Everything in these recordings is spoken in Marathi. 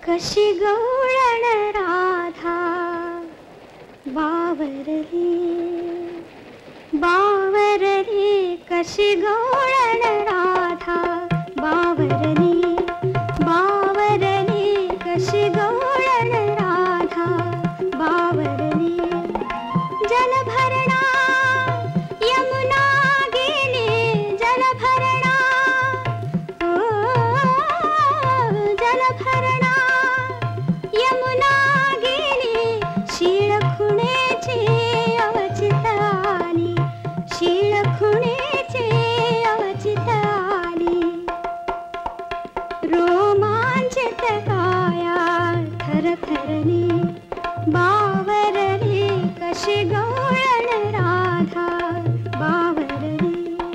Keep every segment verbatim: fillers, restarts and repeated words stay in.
कशी गवळण राधा बावरली बावरली कशी गवळण राधा बावरली बावरली कशी गवळण राधा बावरली जलभरणा यमुना गेली जलभरणा ओ जलभरणा यमुना गेली शीळ खुणेची अवचित आली शीळ खुणेची अवचित आली रोमांचित काया थरथरली बावरली कशी गवळण राधा बावरली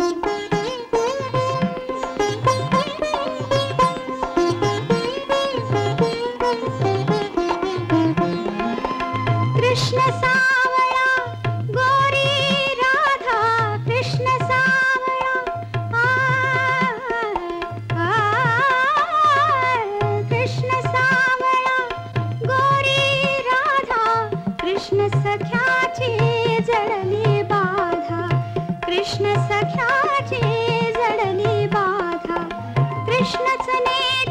कृष्ण सावळा गोरी राधा कृष्ण सावळा आ, आ, कृष्ण सावळा गोरी राधा कृष्ण सख्याची जडली बाधा कृष्ण सख्याची जडली बाधा कृष्णच ने